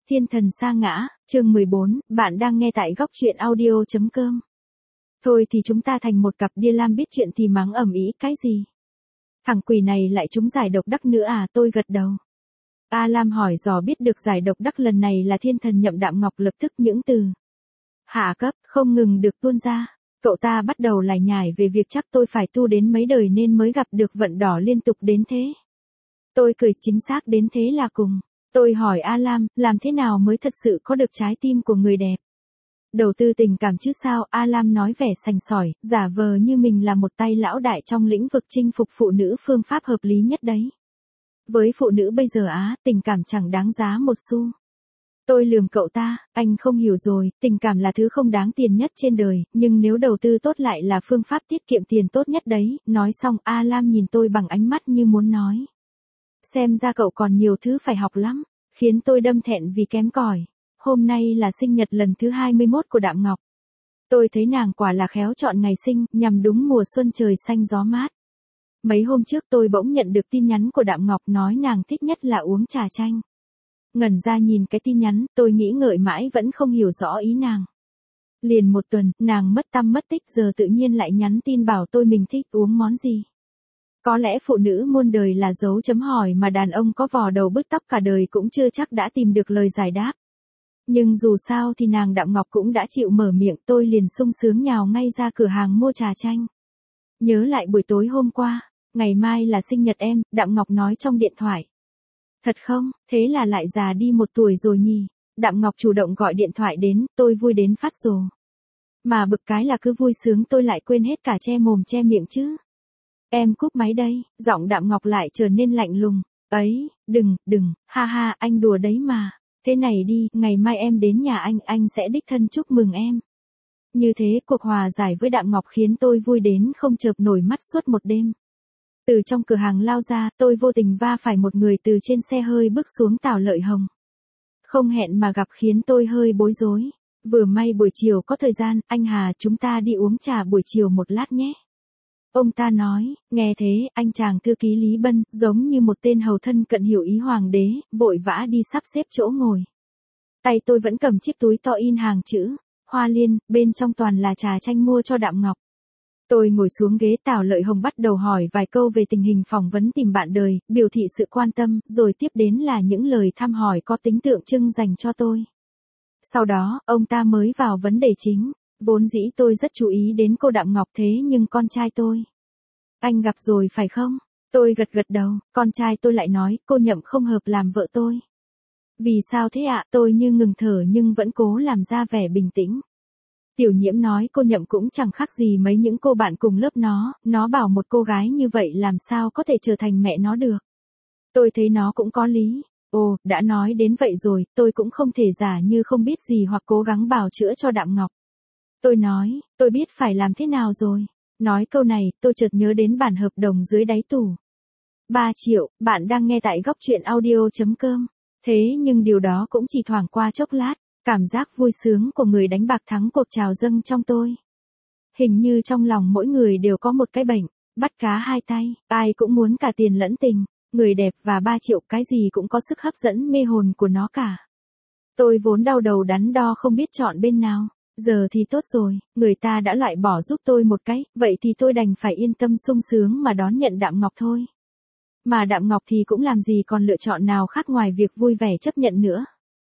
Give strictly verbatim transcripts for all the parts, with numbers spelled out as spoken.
Thiên thần sa ngã, chương mười bốn, bạn đang nghe tại góc truyện audio chấm com. Thôi thì chúng ta thành một cặp đia lam, biết chuyện thì mắng ầm ĩ cái gì. Thằng quỷ này lại trúng giải độc đắc nữa à, tôi gật đầu. A Lam hỏi dò biết được giải độc đắc lần này là thiên thần nhậm Đạm Ngọc, lập tức những từ hạ cấp không ngừng được tuôn ra. Cậu ta bắt đầu lải nhải về việc chắc tôi phải tu đến mấy đời nên mới gặp được vận đỏ liên tục đến thế. Tôi cười, chính xác đến thế là cùng. Tôi hỏi A Lam, làm thế nào mới thật sự có được trái tim của người đẹp? Đầu tư tình cảm chứ sao? A Lam nói vẻ sành sỏi, giả vờ như mình là một tay lão đại trong lĩnh vực chinh phục phụ nữ, phương pháp hợp lý nhất đấy. Với phụ nữ bây giờ á, tình cảm chẳng đáng giá một xu. Tôi lườm cậu ta, anh không hiểu rồi, tình cảm là thứ không đáng tiền nhất trên đời, nhưng nếu đầu tư tốt lại là phương pháp tiết kiệm tiền tốt nhất đấy. Nói xong A Lam nhìn tôi bằng ánh mắt như muốn nói. Xem ra cậu còn nhiều thứ phải học lắm, khiến tôi đâm thẹn vì kém cỏi. Hôm nay là sinh nhật lần thứ hai mươi mốt của Đạm Ngọc. Tôi thấy nàng quả là khéo chọn ngày sinh, nhằm đúng mùa xuân trời xanh gió mát. Mấy hôm trước tôi bỗng nhận được tin nhắn của Đạm Ngọc nói nàng thích nhất là uống trà chanh. Ngẩn ra nhìn cái tin nhắn, tôi nghĩ ngợi mãi vẫn không hiểu rõ ý nàng. Liền một tuần, nàng mất tăm mất tích, giờ tự nhiên lại nhắn tin bảo tôi mình thích uống món gì. Có lẽ phụ nữ muôn đời là dấu chấm hỏi mà đàn ông có vò đầu bứt tóc cả đời cũng chưa chắc đã tìm được lời giải đáp. Nhưng dù sao thì nàng Đạm Ngọc cũng đã chịu mở miệng, tôi liền sung sướng nhào ngay ra cửa hàng mua trà chanh. Nhớ lại buổi tối hôm qua, ngày mai là sinh nhật em, Đạm Ngọc nói trong điện thoại. Thật không, thế là lại già đi một tuổi rồi nhỉ. Đạm Ngọc chủ động gọi điện thoại đến, tôi vui đến phát rồ. Mà bực cái là cứ vui sướng tôi lại quên hết cả che mồm che miệng chứ. Em cúp máy đây, giọng Đạm Ngọc lại trở nên lạnh lùng. Ấy, đừng, đừng, ha ha, anh đùa đấy mà. Thế này đi, ngày mai em đến nhà anh, anh sẽ đích thân chúc mừng em. Như thế cuộc hòa giải với Đạm Ngọc khiến tôi vui đến không chợp nổi mắt suốt một đêm. Từ trong cửa hàng lao ra, tôi vô tình va phải một người từ trên xe hơi bước xuống Tào Lợi Hồng. Không hẹn mà gặp khiến tôi hơi bối rối. Vừa may buổi chiều có thời gian, anh Hà chúng ta đi uống trà buổi chiều một lát nhé. Ông ta nói, nghe thế, anh chàng thư ký Lý Bân, giống như một tên hầu thân cận hiểu ý hoàng đế, vội vã đi sắp xếp chỗ ngồi. Tay tôi vẫn cầm chiếc túi to in hàng chữ Hoa Liên, bên trong toàn là trà chanh mua cho Đạm Ngọc. Tôi ngồi xuống ghế, Tào Lợi Hồng bắt đầu hỏi vài câu về tình hình phỏng vấn tìm bạn đời, biểu thị sự quan tâm, rồi tiếp đến là những lời thăm hỏi có tính tượng trưng dành cho tôi. Sau đó, ông ta mới vào vấn đề chính. Vốn dĩ tôi rất chú ý đến cô Đạm Ngọc, thế nhưng con trai tôi. Anh gặp rồi phải không? Tôi gật gật đầu, con trai tôi lại nói, cô Nhậm không hợp làm vợ tôi. Vì sao thế ạ? Tôi như ngừng thở nhưng vẫn cố làm ra vẻ bình tĩnh. Tiểu Nhiễm nói cô Nhậm cũng chẳng khác gì mấy những cô bạn cùng lớp nó, nó bảo một cô gái như vậy làm sao có thể trở thành mẹ nó được. Tôi thấy nó cũng có lý. Ồ, đã nói đến vậy rồi, tôi cũng không thể giả như không biết gì hoặc cố gắng bào chữa cho Đạm Ngọc. Tôi nói, tôi biết phải làm thế nào rồi. Nói câu này, tôi chợt nhớ đến bản hợp đồng dưới đáy tủ. ba triệu, bạn đang nghe tại góc truyện audio chấm com. Thế nhưng điều đó cũng chỉ thoảng qua chốc lát, cảm giác vui sướng của người đánh bạc thắng cuộc trào dâng trong tôi. Hình như trong lòng mỗi người đều có một cái bệnh, bắt cá hai tay, ai cũng muốn cả tiền lẫn tình, người đẹp và ba triệu cái gì cũng có sức hấp dẫn mê hồn của nó cả. Tôi vốn đau đầu đắn đo không biết chọn bên nào. Giờ thì tốt rồi, người ta đã loại bỏ giúp tôi một cái, vậy thì tôi đành phải yên tâm sung sướng mà đón nhận Đạm Ngọc thôi. Mà Đạm Ngọc thì cũng làm gì còn lựa chọn nào khác ngoài việc vui vẻ chấp nhận nữa.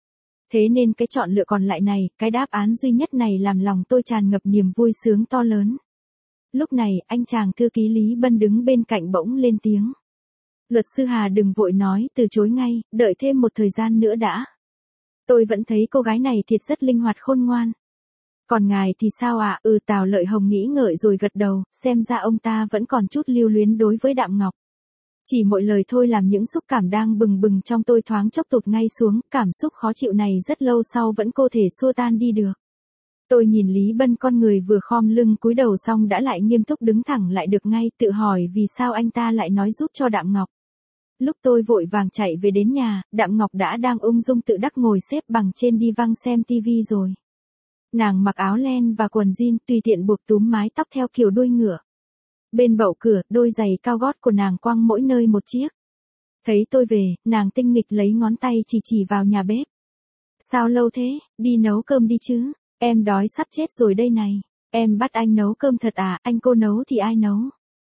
Thế nên cái chọn lựa còn lại này, cái đáp án duy nhất này làm lòng tôi tràn ngập niềm vui sướng to lớn. Lúc này, anh chàng thư ký Lý Bân đứng bên cạnh bỗng lên tiếng. Luật sư Hà đừng vội nói từ chối ngay, đợi thêm một thời gian nữa đã. Tôi vẫn thấy cô gái này thiệt rất linh hoạt khôn ngoan. Còn ngài thì sao ạ? À? Ừ, Tào Lợi Hồng nghĩ ngợi rồi gật đầu, xem ra ông ta vẫn còn chút lưu luyến đối với Đạm Ngọc. Chỉ mỗi lời thôi làm những xúc cảm đang bừng bừng trong tôi thoáng chốc tụt ngay xuống, cảm xúc khó chịu này rất lâu sau vẫn cô thể xua tan đi được. Tôi nhìn Lý Bân, con người vừa khom lưng cúi đầu xong đã lại nghiêm túc đứng thẳng lại được ngay, tự hỏi vì sao anh ta lại nói giúp cho Đạm Ngọc. Lúc tôi vội vàng chạy về đến nhà, Đạm Ngọc đã đang ung dung tự đắc ngồi xếp bằng trên đi văng xem tivi rồi. Nàng mặc áo len và quần jean, tùy tiện buộc túm mái tóc theo kiểu đuôi ngựa. Bên bậu cửa, đôi giày cao gót của nàng quăng mỗi nơi một chiếc. Thấy tôi về, nàng tinh nghịch lấy ngón tay chỉ chỉ vào nhà bếp. Sao lâu thế, đi nấu cơm đi chứ, em đói sắp chết rồi đây này. Em bắt anh nấu cơm thật à, anh cô nấu thì ai nấu?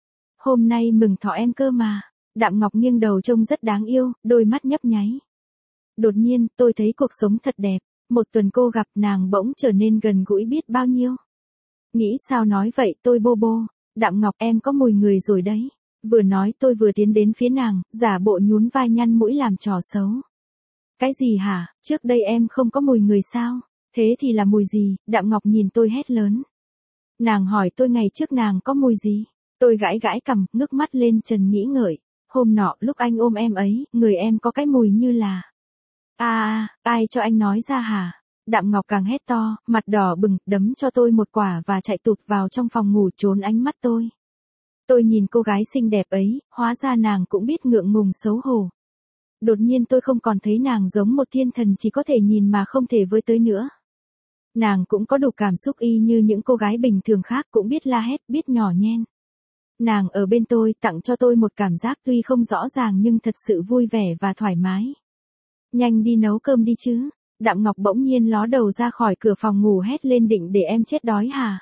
Hôm nay mừng thọ em cơ mà. Đạm Ngọc nghiêng đầu trông rất đáng yêu, đôi mắt nhấp nháy. Đột nhiên, tôi thấy cuộc sống thật đẹp. Một tuần cô gặp nàng bỗng trở nên gần gũi biết bao nhiêu. Nghĩ sao nói vậy tôi bô bô. Đạm Ngọc em có mùi người rồi đấy. Vừa nói tôi vừa tiến đến phía nàng, giả bộ nhún vai nhăn mũi làm trò xấu. Cái gì hả, trước đây em không có mùi người sao? Thế thì là mùi gì? Đạm Ngọc nhìn tôi hét lớn. Nàng hỏi tôi ngày trước nàng có mùi gì? Tôi gãi gãi cằm, ngước mắt lên trần nghĩ ngợi. Hôm nọ lúc anh ôm em ấy, người em có cái mùi như là... À, à, ai cho anh nói ra hả? Đạm Ngọc càng hét to, mặt đỏ bừng, đấm cho tôi một quả và chạy tụt vào trong phòng ngủ trốn ánh mắt tôi. Tôi nhìn cô gái xinh đẹp ấy, hóa ra nàng cũng biết ngượng ngùng xấu hổ. Đột nhiên tôi không còn thấy nàng giống một thiên thần chỉ có thể nhìn mà không thể với tới nữa. Nàng cũng có đủ cảm xúc y như những cô gái bình thường khác, cũng biết la hét, biết nhỏ nhen. Nàng ở bên tôi tặng cho tôi một cảm giác tuy không rõ ràng nhưng thật sự vui vẻ và thoải mái. Nhanh đi nấu cơm đi chứ. Đạm Ngọc bỗng nhiên ló đầu ra khỏi cửa phòng ngủ hét lên định để em chết đói hả?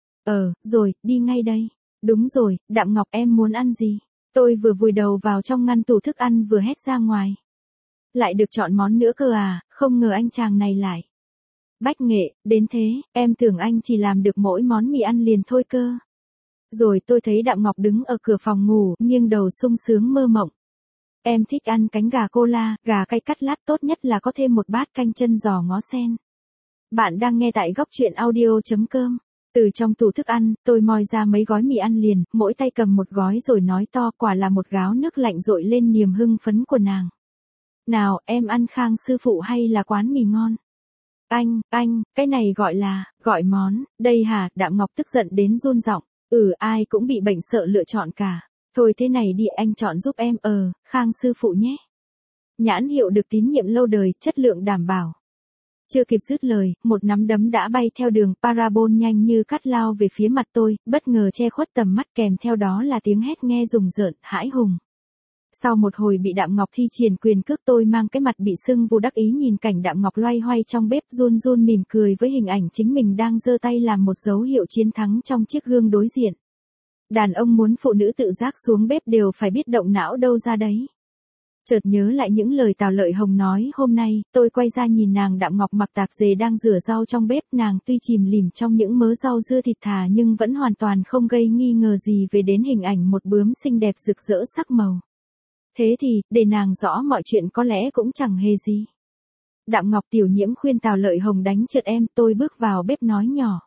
Ờ, rồi, đi ngay đây. Đúng rồi, Đạm Ngọc em muốn ăn gì? Tôi vừa vùi đầu vào trong ngăn tủ thức ăn vừa hét ra ngoài. Lại được chọn món nữa cơ à, không ngờ anh chàng này lại. Bách nghệ, đến thế, em tưởng anh chỉ làm được mỗi món mì ăn liền thôi cơ. Rồi tôi thấy Đạm Ngọc đứng ở cửa phòng ngủ, nghiêng đầu sung sướng mơ mộng. Em thích ăn cánh gà cô la, gà cay cắt lát tốt nhất là có thêm một bát canh chân giò ngó sen. Bạn đang nghe tại góc truyện audio.com. Từ trong tủ thức ăn, tôi moi ra mấy gói mì ăn liền, mỗi tay cầm một gói rồi nói to quả là một gáo nước lạnh dội lên niềm hưng phấn của nàng. Nào, em ăn Khang sư phụ hay là quán mì ngon? Anh, anh, cái này gọi là, gọi món, đây hả, Đạm Ngọc tức giận đến run giọng. Ừ, ai cũng bị bệnh sợ lựa chọn cả. Thôi thế này đi anh chọn giúp em, ờ, Khang sư phụ nhé. Nhãn hiệu được tín nhiệm lâu đời, chất lượng đảm bảo. Chưa kịp dứt lời, một nắm đấm đã bay theo đường parabol nhanh như cắt lao về phía mặt tôi, bất ngờ che khuất tầm mắt kèm theo đó là tiếng hét nghe rùng rợn, hãi hùng. Sau một hồi bị Đạm Ngọc thi triển quyền cước tôi mang cái mặt bị sưng vù đắc ý nhìn cảnh Đạm Ngọc loay hoay trong bếp run run mỉm cười với hình ảnh chính mình đang giơ tay làm một dấu hiệu chiến thắng trong chiếc gương đối diện. Đàn ông muốn phụ nữ tự giác xuống bếp đều phải biết động não đâu ra đấy. Chợt nhớ lại những lời Tào Lợi Hồng nói hôm nay, tôi quay ra nhìn nàng Đạm Ngọc mặc tạp dề đang rửa rau trong bếp, nàng tuy chìm lìm trong những mớ rau dưa thịt thà nhưng vẫn hoàn toàn không gây nghi ngờ gì về đến hình ảnh một bướm xinh đẹp rực rỡ sắc màu. Thế thì, để nàng rõ mọi chuyện có lẽ cũng chẳng hề gì. Đạm Ngọc tiểu nhiễm khuyên Tào Lợi Hồng đánh trượt em, tôi bước vào bếp nói nhỏ.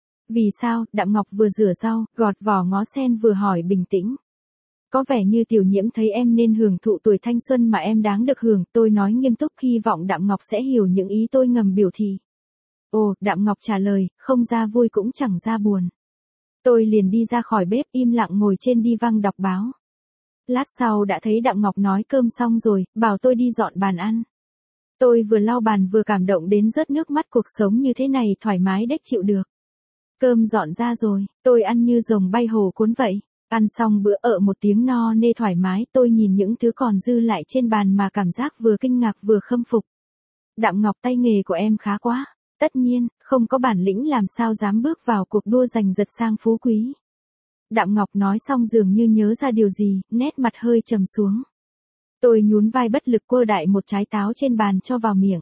Vì sao? Đạm Ngọc vừa rửa rau, gọt vỏ ngó sen vừa hỏi bình tĩnh. Có vẻ như tiểu nhiễm thấy em nên hưởng thụ tuổi thanh xuân mà em đáng được hưởng, tôi nói nghiêm túc hy vọng Đạm Ngọc sẽ hiểu những ý tôi ngầm biểu thị. Ồ, Đạm Ngọc trả lời, không ra vui cũng chẳng ra buồn. Tôi liền đi ra khỏi bếp im lặng ngồi trên đi văng đọc báo. Lát sau đã thấy Đạm Ngọc nói cơm xong rồi, bảo tôi đi dọn bàn ăn. Tôi vừa lau bàn vừa cảm động đến rớt nước mắt, cuộc sống như thế này thoải mái đếch chịu được. Cơm dọn ra rồi, tôi ăn như rồng bay hồ cuốn vậy. Ăn xong bữa ở một tiếng no nê thoải mái, tôi nhìn những thứ còn dư lại trên bàn mà cảm giác vừa kinh ngạc vừa khâm phục. Đạm Ngọc tay nghề của em khá quá. Tất nhiên, không có bản lĩnh làm sao dám bước vào cuộc đua giành giật sang phú quý. Đạm Ngọc nói xong dường như nhớ ra điều gì, nét mặt hơi trầm xuống. Tôi nhún vai bất lực quơ đại một trái táo trên bàn cho vào miệng.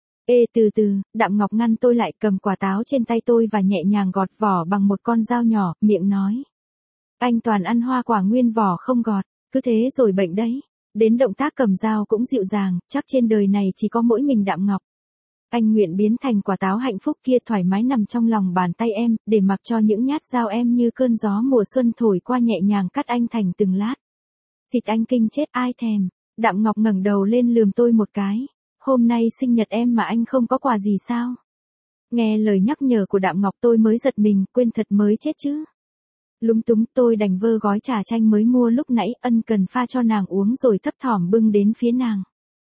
Ê từ từ, Đạm Ngọc ngăn tôi lại, cầm quả táo trên tay tôi và nhẹ nhàng gọt vỏ bằng một con dao nhỏ, miệng nói. Anh toàn ăn hoa quả nguyên vỏ không gọt, cứ thế rồi bệnh đấy. Đến động tác cầm dao cũng dịu dàng, chắc trên đời này chỉ có mỗi mình Đạm Ngọc. Anh nguyện biến thành quả táo hạnh phúc kia thoải mái nằm trong lòng bàn tay em, để mặc cho những nhát dao em như cơn gió mùa xuân thổi qua nhẹ nhàng cắt anh thành từng lát. Thịt anh kinh chết ai thèm. Đạm Ngọc ngẩng đầu lên lườm tôi một cái. Hôm nay sinh nhật em mà anh không có quà gì sao? Nghe lời nhắc nhở của Đạm Ngọc tôi mới giật mình, quên thật mới chết chứ. Lúng túng tôi đành vơ gói trà chanh mới mua lúc nãy ân cần pha cho nàng uống rồi thấp thỏm bưng đến phía nàng.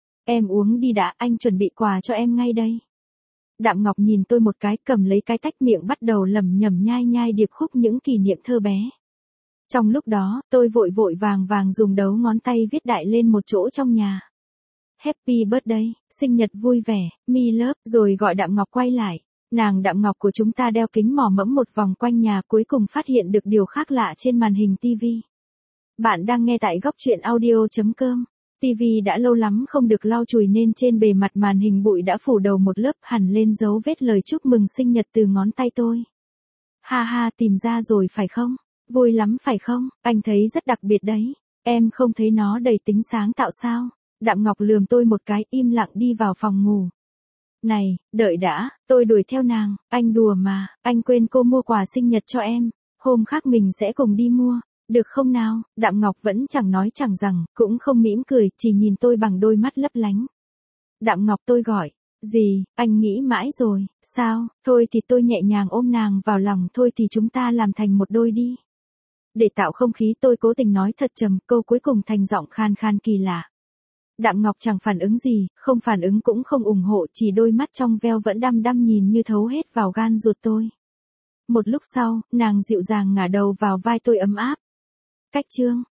Em uống đi đã, anh chuẩn bị quà cho em ngay đây. Đạm Ngọc nhìn tôi một cái, cầm lấy cái tách miệng bắt đầu lẩm nhẩm nhai nhai điệp khúc những kỷ niệm thơ bé. Trong lúc đó, tôi vội vội vàng vàng dùng đấu ngón tay viết đại lên một chỗ trong nhà. happy birthday, sinh nhật vui vẻ, me love, rồi gọi Đạm Ngọc quay lại. Nàng Đạm Ngọc của chúng ta đeo kính mò mẫm một vòng quanh nhà cuối cùng phát hiện được điều khác lạ trên màn hình ti vi. Bạn đang nghe tại góc truyện audio.com. ti vi đã lâu lắm không được lau chùi nên trên bề mặt màn hình bụi đã phủ đầu một lớp hẳn lên dấu vết lời chúc mừng sinh nhật từ ngón tay tôi. Ha ha, tìm ra rồi phải không? Vui lắm phải không? Anh thấy rất đặc biệt đấy. Em không thấy nó đầy tính sáng tạo sao? Đạm Ngọc lườm tôi một cái, im lặng đi vào phòng ngủ. Này, đợi đã, tôi đuổi theo nàng, anh đùa mà, anh quên cô mua quà sinh nhật cho em, hôm khác mình sẽ cùng đi mua, được không nào? Đạm Ngọc vẫn chẳng nói chẳng rằng, cũng không mỉm cười, chỉ nhìn tôi bằng đôi mắt lấp lánh. Đạm Ngọc, tôi gọi, gì, anh nghĩ mãi rồi, sao, thôi thì tôi nhẹ nhàng ôm nàng vào lòng, thôi thì chúng ta làm thành một đôi đi. Để tạo không khí tôi cố tình nói thật trầm, câu cuối cùng thành giọng khan khan kỳ lạ. Đạm Ngọc chẳng phản ứng gì, không phản ứng cũng không ủng hộ, chỉ đôi mắt trong veo vẫn đăm đăm nhìn như thấu hết vào gan ruột tôi. Một lúc sau, nàng dịu dàng ngả đầu vào vai tôi ấm áp. Cách chương